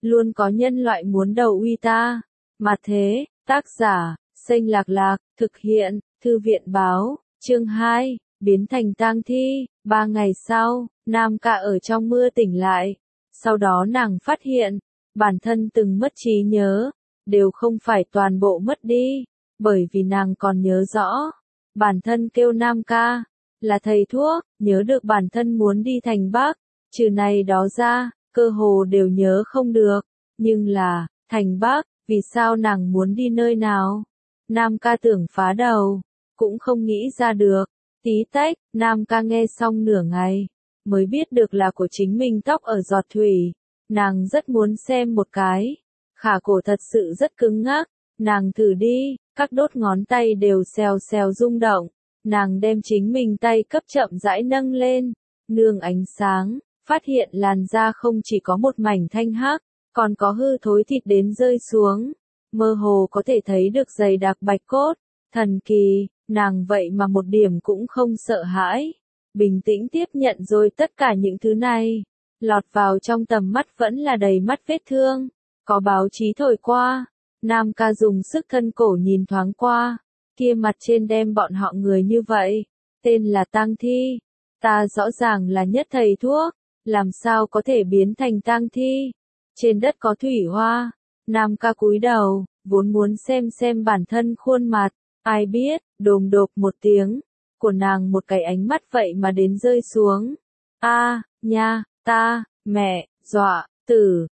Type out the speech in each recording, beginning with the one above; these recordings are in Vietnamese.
luôn có nhân loại muốn đầu uy ta. Mà thế, tác giả, Xanh Lạc Lạc, thực hiện, Thư viện báo, chương 2, biến thành tang thi. 3 ngày sau, Nam Ca ở trong mưa tỉnh lại. Sau đó nàng phát hiện, bản thân từng mất trí nhớ, đều không phải toàn bộ mất đi, bởi vì nàng còn nhớ rõ. Bản thân kêu Nam Ca, là thầy thuốc, nhớ được bản thân muốn đi thành Bắc, trừ này đó ra, cơ hồ đều nhớ không được. Nhưng là, thành Bắc, vì sao nàng muốn đi nơi nào? Nam Ca tưởng phá đầu, cũng không nghĩ ra được. Tí tách, Nam Ca nghe xong nửa ngày, mới biết được là của chính mình tóc ở giọt thủy. Nàng rất muốn xem một cái. Khả cổ thật sự rất cứng ngắc, nàng thử đi, các đốt ngón tay đều xèo xèo rung động. Nàng đem chính mình tay cấp chậm rãi nâng lên, nương ánh sáng, phát hiện làn da không chỉ có một mảnh thanh hắc, còn có hư thối thịt đến rơi xuống. Mơ hồ có thể thấy được dày đặc bạch cốt, thần kỳ, nàng vậy mà một điểm cũng không sợ hãi. Bình tĩnh tiếp nhận rồi tất cả những thứ này, lọt vào trong tầm mắt vẫn là đầy mắt vết thương, có báo chí thổi qua. Nam Ca dùng sức thân cổ nhìn thoáng qua, kia mặt trên đem bọn họ người như vậy, tên là tang thi. Ta rõ ràng là nhất thầy thuốc, làm sao có thể biến thành tang thi? Trên đất có thủy hoa. Nam Ca cúi đầu, vốn muốn xem bản thân khuôn mặt, ai biết, đồm đột một tiếng, của nàng một cái ánh mắt vậy mà đến rơi xuống. A, nha, ta, mẹ, dọa, tử,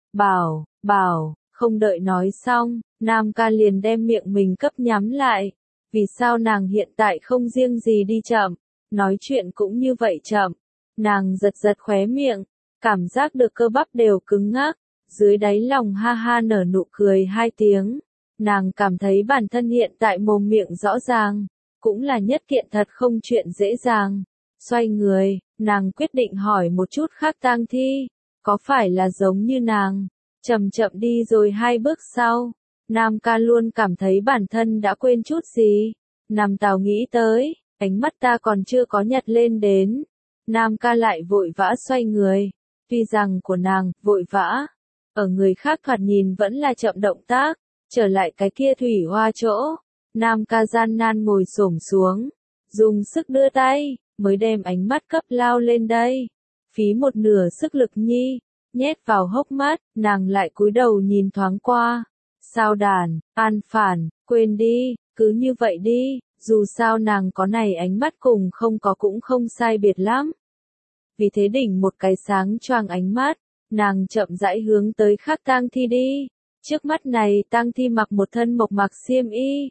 bảo, không đợi nói xong, Nam Ca liền đem miệng mình cấp nhắm lại. Vì sao nàng hiện tại không riêng gì đi chậm, nói chuyện cũng như vậy chậm. Nàng giật giật khóe miệng, cảm giác được cơ bắp đều cứng ngắc, dưới đáy lòng ha ha nở nụ cười 2 tiếng. Nàng cảm thấy bản thân hiện tại mồm miệng rõ ràng, cũng là nhất kiện thật không chuyện dễ dàng. Xoay người, nàng quyết định hỏi một chút khác tang thi, có phải là giống như nàng? Chậm chậm đi rồi 2 bước sau, Nam Ca luôn cảm thấy bản thân đã quên chút gì. Nam Tào nghĩ tới, ánh mắt ta còn chưa có nhặt lên đến. Nam Ca lại vội vã xoay người, tuy rằng của nàng, vội vã, ở người khác thoạt nhìn vẫn là chậm động tác, trở lại cái kia thủy hoa chỗ. Nam Ca gian nan ngồi xổm xuống, dùng sức đưa tay, mới đem ánh mắt cấp lao lên đây. Phí một nửa sức lực nhi, nhét vào hốc mắt, nàng lại cúi đầu nhìn thoáng qua. Sao đàn, an phản, quên đi, cứ như vậy đi, dù sao nàng có này ánh mắt cùng không có cũng không sai biệt lắm. Vì thế đỉnh một cái sáng choang ánh mắt, nàng chậm rãi hướng tới khác tang thi đi. Trước mắt này tang thi mặc một thân mộc mạc xiêm y,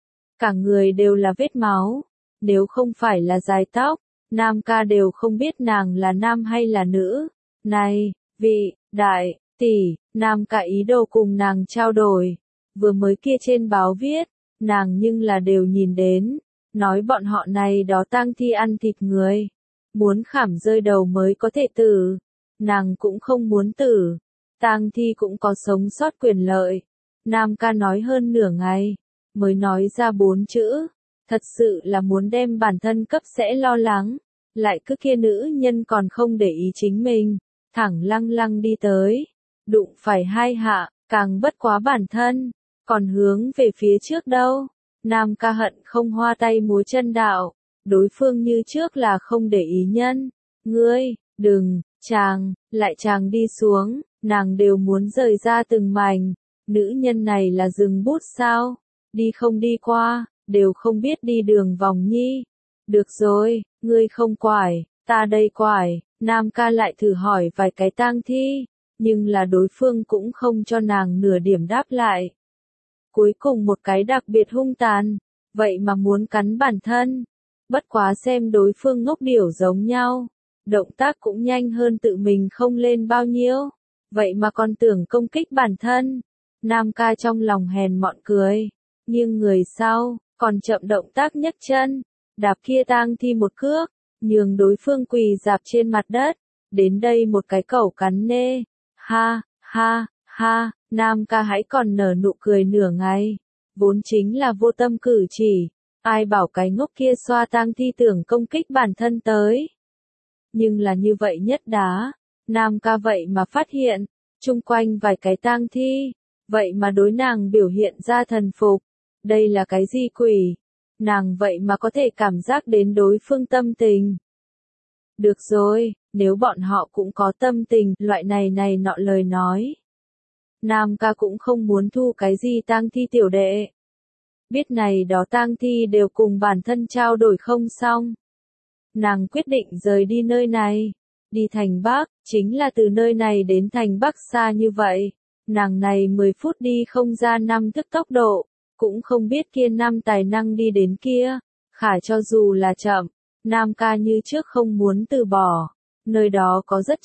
cả người đều là vết máu, nếu không phải là dài tóc, Nam Ca đều không biết nàng là nam hay là nữ. Này, vị, đại, tỷ, Nam Ca ý đồ cùng nàng trao đổi, vừa mới kia trên báo viết, nàng nhưng là đều nhìn đến, nói bọn họ này đó tang thi ăn thịt người, muốn khảm rơi đầu mới có thể tử, nàng cũng không muốn tử, tang thi cũng có sống sót quyền lợi. Nam Ca nói hơn nửa ngày, mới nói ra 4 chữ, thật sự là muốn đem bản thân cấp sẽ lo lắng, lại cứ kia nữ nhân còn không để ý chính mình, thẳng lăng lăng đi tới, đụng phải 2 hạ, càng bất quá bản thân, còn hướng về phía trước đâu. Nam Ca hận không hoa tay múa chân đạo, đối phương như trước là không để ý nhân, ngươi, đừng, chàng đi xuống, nàng đều muốn rời ra từng mảnh, nữ nhân này là dừng bút sao, đi không đi qua, đều không biết đi đường vòng nhi. Được rồi, ngươi không quải, ta đây quải. Nam Ca lại thử hỏi vài cái tang thi, nhưng là đối phương cũng không cho nàng nửa điểm đáp lại. Cuối cùng một cái đặc biệt hung tàn, vậy mà muốn cắn bản thân. Bất quá xem đối phương ngốc điểu giống nhau, động tác cũng nhanh hơn tự mình không lên bao nhiêu, vậy mà còn tưởng công kích bản thân. Nam Ca trong lòng hèn mọn cười, nhưng người sau, còn chậm động tác nhấc chân, đạp kia tang thi một cước, nhường đối phương quỳ dạp trên mặt đất, đến đây một cái cẩu cắn nê. Ha, ha, ha, Nam Ca hãy còn nở nụ cười nửa ngày, vốn chính là vô tâm cử chỉ, ai bảo cái ngốc kia xoa tang thi tưởng công kích bản thân tới. Nhưng là như vậy nhất đá, Nam Ca vậy mà phát hiện, chung quanh vài cái tang thi, vậy mà đối nàng biểu hiện ra thần phục. Đây là cái gì quỷ? Nàng vậy mà có thể cảm giác đến đối phương tâm tình. Được rồi, nếu bọn họ cũng có tâm tình, loại này nọ lời nói. Nam ca cũng không muốn thu cái gì tang thi tiểu đệ. Biết này đó tang thi đều cùng bản thân trao đổi không xong. Nàng quyết định rời đi nơi này. Đi thành Bắc, chính là từ nơi này đến thành Bắc xa như vậy. Nàng này 10 phút đi không ra 5 thước tốc độ, cũng không biết kia năm tài năng đi đến kia. Khả cho dù là chậm, Nam ca như trước không muốn từ bỏ. Nơi đó có rất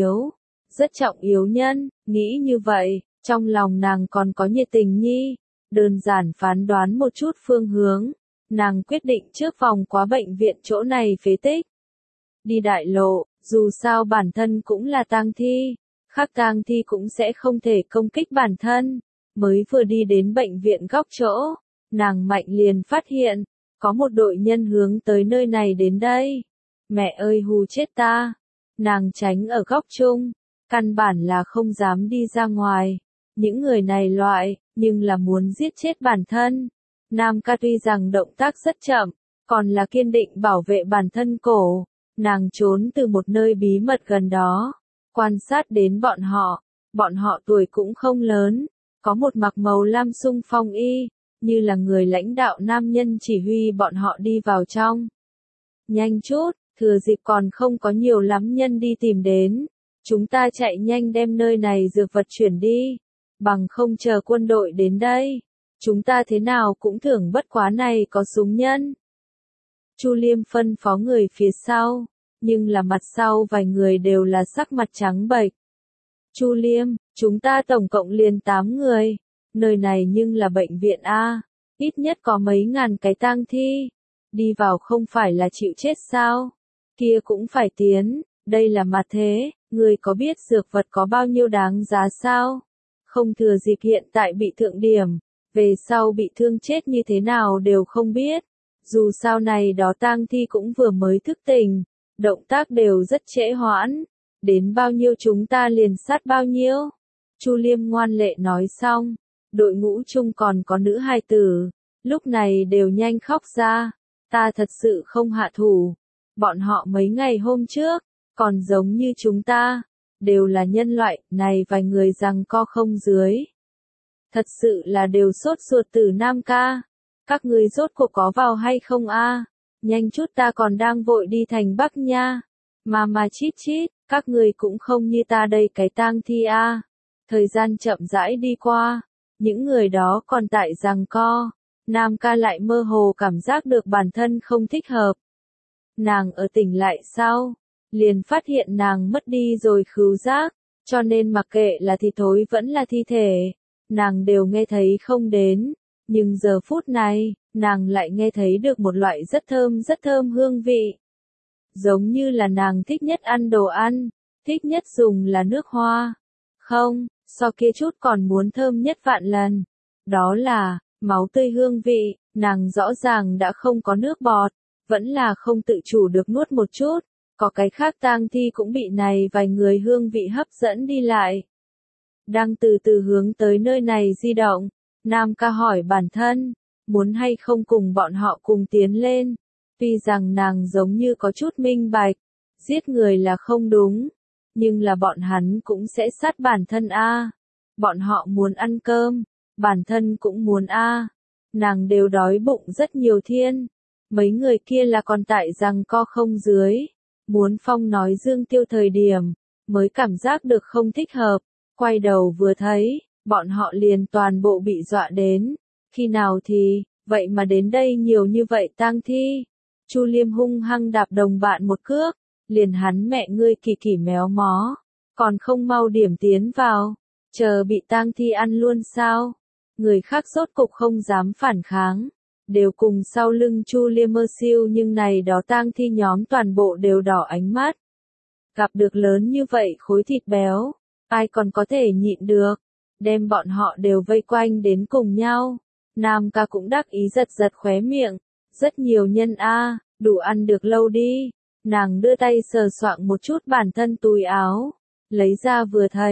trọng yếu nhân, nghĩ như vậy, trong lòng nàng còn có nhiệt tình nhi. Đơn giản phán đoán một chút phương hướng, nàng quyết định trước vòng qua bệnh viện chỗ này phế tích. Đi đại lộ, dù sao bản thân cũng là tang thi, khác tang thi cũng sẽ không thể công kích bản thân. Mới vừa đi đến bệnh viện góc chỗ, nàng mạnh liền phát hiện, có một đội nhân hướng tới nơi này đến đây. Mẹ ơi hù chết ta! Nàng tránh ở góc chung, căn bản là không dám đi ra ngoài. Những người này loại, nhưng là muốn giết chết bản thân. Nam ca tuy rằng động tác rất chậm, còn là kiên định bảo vệ bản thân cổ. Nàng trốn từ một nơi bí mật gần đó, quan sát đến bọn họ tuổi cũng không lớn, có một mặc màu lam xung phong y, như là người lãnh đạo nam nhân chỉ huy bọn họ đi vào trong. Nhanh chút, thừa dịp còn không có nhiều lắm nhân đi tìm đến, chúng ta chạy nhanh đem nơi này dược vật chuyển đi, bằng không chờ quân đội đến đây, chúng ta thế nào cũng thưởng bất quá này có súng nhân. Chu Liêm phân phó người phía sau, nhưng là mặt sau vài người đều là sắc mặt trắng bệch. Chu Liêm, chúng ta tổng cộng liền 8 người, nơi này nhưng là bệnh viện A, ít nhất có mấy ngàn cái tang thi, đi vào không phải là chịu chết sao, kia cũng phải tiến, đây là mặt thế, người có biết dược vật có bao nhiêu đáng giá sao? Không thừa dịp hiện tại bị thượng điểm, về sau bị thương chết như thế nào đều không biết. Dù sao này đó tang thi cũng vừa mới thức tỉnh, động tác đều rất trễ hoãn, đến bao nhiêu chúng ta liền sát bao nhiêu. Chu Liêm ngoan lệ nói xong, đội ngũ chung còn có nữ hài tử, lúc này đều nhanh khóc ra, ta thật sự không hạ thủ, bọn họ mấy ngày hôm trước, còn giống như chúng ta, đều là nhân loại, này vài người rằng co không dưới. Thật sự là đều sốt ruột từ Nam ca. Các ngươi rốt cuộc có vào hay không a? Nhanh chút ta còn đang vội đi thành Bắc nha. Mà chít chít, các ngươi cũng không như ta đây cái tang thi a. Thời gian chậm rãi đi qua, những người đó còn tại giằng co. Nam ca lại mơ hồ cảm giác được bản thân không thích hợp. Nàng ở tỉnh lại sau, liền phát hiện nàng mất đi rồi khứu giác, cho nên mặc kệ là thi thối vẫn là thi thể, nàng đều nghe thấy không đến. Nhưng giờ phút này, nàng lại nghe thấy được một loại rất thơm hương vị. Giống như là nàng thích nhất ăn đồ ăn, thích nhất dùng là nước hoa. Không, so kia chút còn muốn thơm nhất vạn lần. Đó là, máu tươi hương vị, nàng rõ ràng đã không có nước bọt, vẫn là không tự chủ được nuốt một chút. Có cái khác tang thi cũng bị này vài người hương vị hấp dẫn đi lại. Đang từ từ hướng tới nơi này di động. Nam ca hỏi bản thân, muốn hay không cùng bọn họ cùng tiến lên. Tuy rằng nàng giống như có chút minh bạch, giết người là không đúng, nhưng là bọn hắn cũng sẽ sát bản thân a. Bọn họ muốn ăn cơm, bản thân cũng muốn a. Nàng đều đói bụng rất nhiều thiên. Mấy người kia là còn tại rằng co không dưới, muốn phong nói dương tiêu thời điểm, mới cảm giác được không thích hợp, quay đầu vừa thấy. Bọn họ liền toàn bộ bị dọa đến, khi nào thì, vậy mà đến đây nhiều như vậy tang thi. Chu Liêm hung hăng đạp đồng bạn một cước, liền hắn mẹ ngươi kỳ méo mó, còn không mau điểm tiến vào, chờ bị tang thi ăn luôn sao. Người khác rốt cục không dám phản kháng, đều cùng sau lưng Chu Liêm mơ siêu, nhưng này đó tang thi nhóm toàn bộ đều đỏ ánh mắt. Gặp được lớn như vậy khối thịt béo, ai còn có thể nhịn được. Đem bọn họ đều vây quanh đến cùng nhau. Nam ca cũng đắc ý giật khóe miệng. Rất nhiều nhân a, đủ ăn được lâu đi. Nàng đưa tay sờ soạng một chút bản thân túi áo. Lấy ra vừa thấy,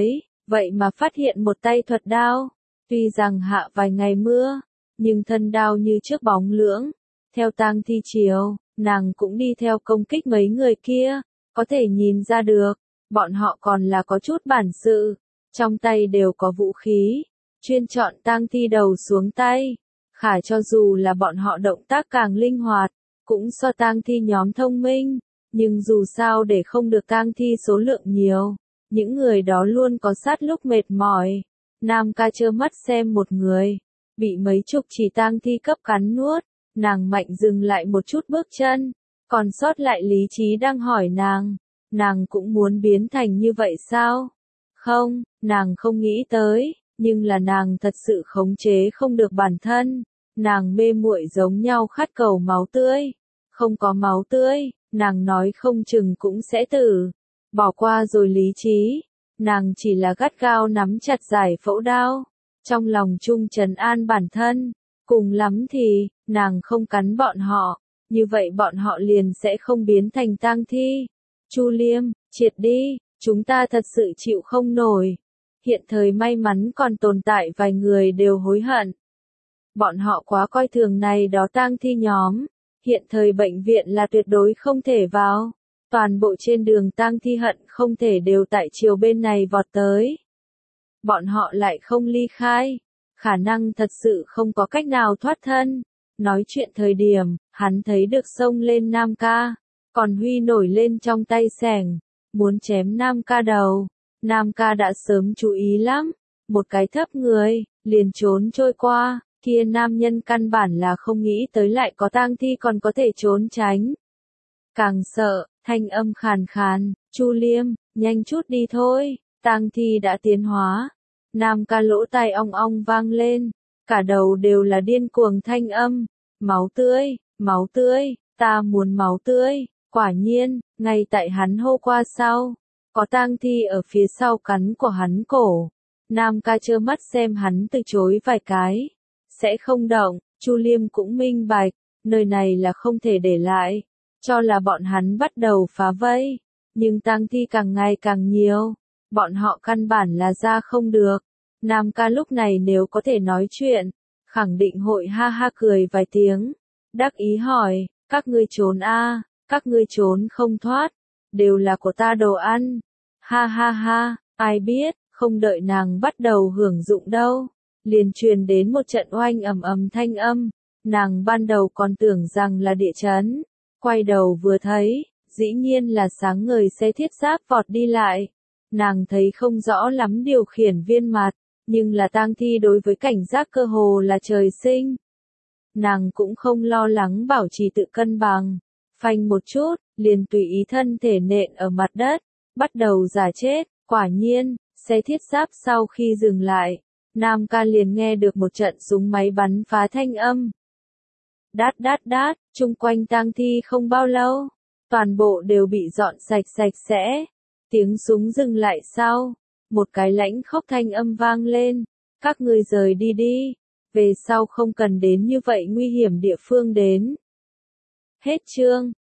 vậy mà phát hiện một tay thuật đao. Tuy rằng hạ vài ngày mưa, nhưng thân đao như trước bóng lưỡng. Theo tang thi chiều, nàng cũng đi theo công kích mấy người kia, có thể nhìn ra được, bọn họ còn là có chút bản sự, trong tay đều có vũ khí, chuyên chọn tang thi đầu xuống tay. Khả cho dù là bọn họ động tác càng linh hoạt, cũng so tang thi nhóm thông minh, nhưng dù sao để không được tang thi số lượng nhiều, những người đó luôn có sát lúc mệt mỏi. Nam ca trơ mắt xem một người, bị mấy chục chỉ tang thi cấp cắn nuốt, nàng mạnh dừng lại một chút bước chân, còn sót lại lý trí đang hỏi nàng cũng muốn biến thành như vậy sao? Không, nàng không nghĩ tới, nhưng là nàng thật sự khống chế không được bản thân, nàng mê muội giống nhau khát cầu máu tươi, không có máu tươi, nàng nói không chừng cũng sẽ tử. Bỏ qua rồi lý trí, nàng chỉ là gắt gao nắm chặt giải phẫu đao, trong lòng chung trấn an bản thân, cùng lắm thì, nàng không cắn bọn họ, như vậy bọn họ liền sẽ không biến thành tang thi. Chu Liêm, triệt đi, chúng ta thật sự chịu không nổi. Hiện thời may mắn còn tồn tại vài người đều hối hận. Bọn họ quá coi thường này đó tang thi nhóm, hiện thời bệnh viện là tuyệt đối không thể vào. Toàn bộ trên đường tang thi hận không thể đều tại chiều bên này vọt tới. Bọn họ lại không ly khai, khả năng thật sự không có cách nào thoát thân. Nói chuyện thời điểm, hắn thấy được xông lên Nam ca, còn huy nổi lên trong tay xẻng, muốn chém Nam ca đầu. Nam ca đã sớm chú ý lắm, một cái thấp người, liền trốn trôi qua, kia nam nhân căn bản là không nghĩ tới lại có tang thi còn có thể trốn tránh. Càng sợ, thanh âm khàn khàn, Chu Liêm, nhanh chút đi thôi, tang thi đã tiến hóa. Nam ca lỗ tai ong ong vang lên, cả đầu đều là điên cuồng thanh âm, máu tươi, ta muốn máu tươi. Quả nhiên, ngay tại hắn hô qua sau, có tang thi ở phía sau cắn của hắn cổ. Nam ca trơ mắt xem hắn từ chối vài cái, sẽ không động. Chu Liêm cũng minh bạch, nơi này là không thể để lại, cho là bọn hắn bắt đầu phá vây, nhưng tang thi càng ngày càng nhiều, bọn họ căn bản là ra không được. Nam ca lúc này nếu có thể nói chuyện, khẳng định hội ha ha cười vài tiếng, đắc ý hỏi, các ngươi trốn a, các ngươi trốn không thoát, đều là của ta đồ ăn. Ha ha ha, ai biết, không đợi nàng bắt đầu hưởng dụng đâu, liền truyền đến một trận oanh ầm ầm thanh âm, nàng ban đầu còn tưởng rằng là địa chấn, quay đầu vừa thấy, dĩ nhiên là sáng ngời xe thiết giáp vọt đi lại. Nàng thấy không rõ lắm điều khiển viên mặt, nhưng là tang thi đối với cảnh giác cơ hồ là trời sinh. Nàng cũng không lo lắng bảo trì tự cân bằng, phanh một chút, liền tùy ý thân thể nện ở mặt đất, bắt đầu giả chết. Quả nhiên, xe thiết giáp sau khi dừng lại, Nam ca liền nghe được một trận súng máy bắn phá thanh âm. Đát đát đát, chung quanh tang thi không bao lâu, toàn bộ đều bị dọn sạch sạch sẽ. Tiếng súng dừng lại sau, một cái lãnh khốc thanh âm vang lên, các ngươi rời đi đi, về sau không cần đến như vậy nguy hiểm địa phương đến. Hết chương.